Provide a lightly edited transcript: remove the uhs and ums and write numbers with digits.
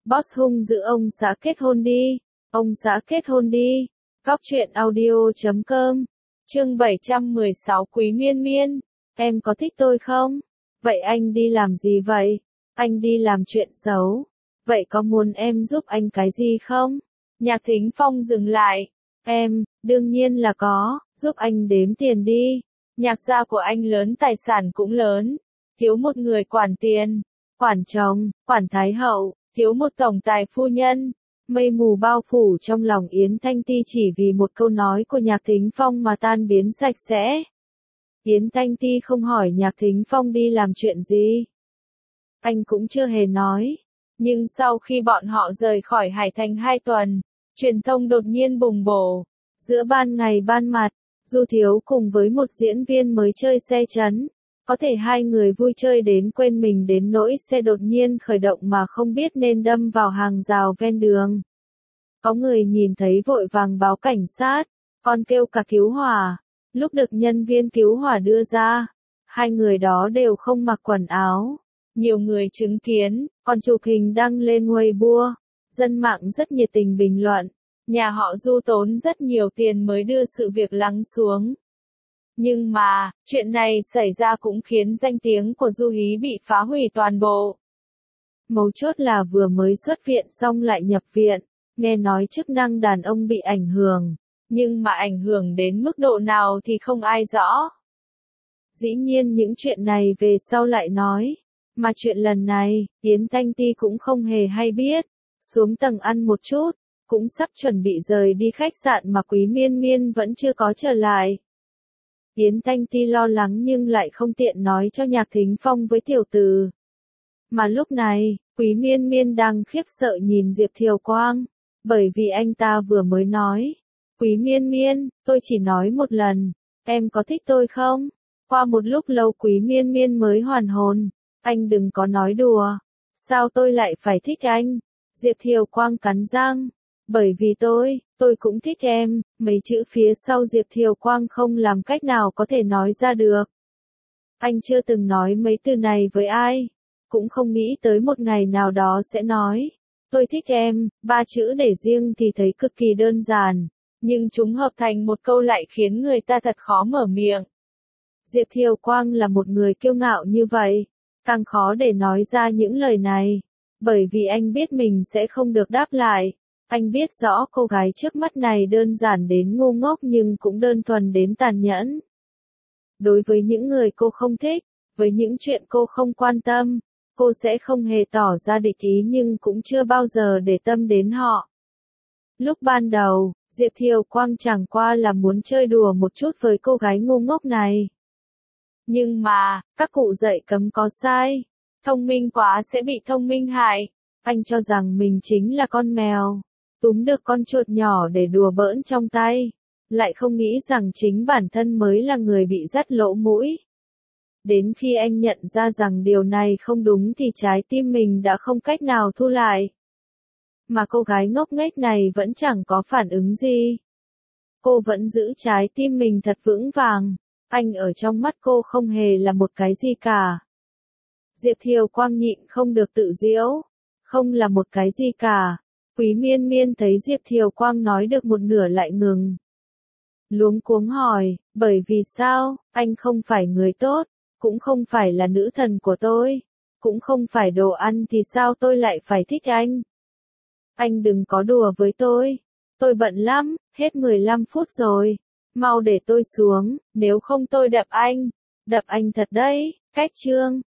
Boss hung dữ ông xã kết hôn đi. Ông xã kết hôn đi. Góc truyện audio.com. Chương 716 Quý Miên Miên. Em có thích tôi không? Vậy anh đi làm gì vậy? Anh đi làm chuyện xấu. Vậy có muốn em giúp anh cái gì không? Nhạc Thính Phong dừng lại. Em, đương nhiên là có, giúp anh đếm tiền đi. Nhạc gia của anh lớn, tài sản cũng lớn. Thiếu một người quản tiền, quản chồng, quản thái hậu, thiếu một tổng tài phu nhân. Mây mù bao phủ trong lòng Yến Thanh Ti chỉ vì một câu nói của Nhạc Thính Phong mà tan biến sạch sẽ. Yến Thanh Ti không hỏi Nhạc Thính Phong đi làm chuyện gì. Anh cũng chưa hề nói. Nhưng sau khi bọn họ rời khỏi Hải Thành 2 tuần, truyền thông đột nhiên bùng bổ. Giữa ban ngày ban mặt, Du Thiếu cùng với một diễn viên mới chơi xe chấn. Có thể hai người vui chơi đến quên mình đến nỗi xe đột nhiên khởi động mà không biết nên đâm vào hàng rào ven đường. Có người nhìn thấy vội vàng báo cảnh sát, còn kêu cả cứu hỏa. Lúc được nhân viên cứu hỏa đưa ra, hai người đó đều không mặc quần áo. Nhiều người chứng kiến, còn chụp hình đăng lên Weibo. Dân mạng rất nhiệt tình bình luận. Nhà họ Du tốn rất nhiều tiền mới đưa sự việc lắng xuống. Nhưng mà, chuyện này xảy ra cũng khiến danh tiếng của Du Hí bị phá hủy toàn bộ. Mấu chốt là vừa mới xuất viện xong lại nhập viện, nghe nói chức năng đàn ông bị ảnh hưởng, nhưng mà ảnh hưởng đến mức độ nào thì không ai rõ. Dĩ nhiên những chuyện này về sau lại nói, mà chuyện lần này, Yến Thanh Ti cũng không hề hay biết, xuống tầng ăn một chút, cũng sắp chuẩn bị rời đi khách sạn mà Quý Miên Miên vẫn chưa có trở lại. Yến Thanh Ti lo lắng nhưng lại không tiện nói cho Nhạc Thính Phong với tiểu từ. Mà lúc này, Quý Miên Miên đang khiếp sợ nhìn Diệp Thiều Quang, bởi vì anh ta vừa mới nói. Quý Miên Miên, tôi chỉ nói một lần, em có thích tôi không? Qua một lúc lâu Quý Miên Miên mới hoàn hồn, anh đừng có nói đùa. Sao tôi lại phải thích anh? Diệp Thiều Quang cắn răng. Bởi vì tôi cũng thích em, mấy chữ phía sau Diệp Thiều Quang không làm cách nào có thể nói ra được. Anh chưa từng nói mấy từ này với ai, cũng không nghĩ tới một ngày nào đó sẽ nói. Tôi thích em, 3 chữ để riêng thì thấy cực kỳ đơn giản, nhưng chúng hợp thành một câu lại khiến người ta thật khó mở miệng. Diệp Thiều Quang là một người kiêu ngạo như vậy, càng khó để nói ra những lời này, bởi vì anh biết mình sẽ không được đáp lại. Anh biết rõ cô gái trước mắt này đơn giản đến ngu ngốc nhưng cũng đơn thuần đến tàn nhẫn. Đối với những người cô không thích, với những chuyện cô không quan tâm, cô sẽ không hề tỏ ra địch ý nhưng cũng chưa bao giờ để tâm đến họ. Lúc ban đầu, Diệp Thiều Quang chẳng qua là muốn chơi đùa một chút với cô gái ngu ngốc này. Nhưng mà, các cụ dạy cấm có sai. Thông minh quá sẽ bị thông minh hại. Anh cho rằng mình chính là con mèo, túm được con chuột nhỏ để đùa bỡn trong tay, lại không nghĩ rằng chính bản thân mới là người bị dắt lỗ mũi. Đến khi anh nhận ra rằng điều này không đúng thì trái tim mình đã không cách nào thu lại. Mà cô gái ngốc nghếch này vẫn chẳng có phản ứng gì. Cô vẫn giữ trái tim mình thật vững vàng, anh ở trong mắt cô không hề là một cái gì cả. Diệp Thiều Quang nhịn không được tự giễu, không là một cái gì cả. Quý Miên Miên thấy Diệp Thiều Quang nói được một nửa lại ngừng. Luống cuống hỏi, bởi vì sao, anh không phải người tốt, cũng không phải là nữ thần của tôi, cũng không phải đồ ăn thì sao tôi lại phải thích anh? Anh đừng có đùa với tôi bận lắm, hết 15 phút rồi, mau để tôi xuống, nếu không tôi đập anh thật đấy, cách chương.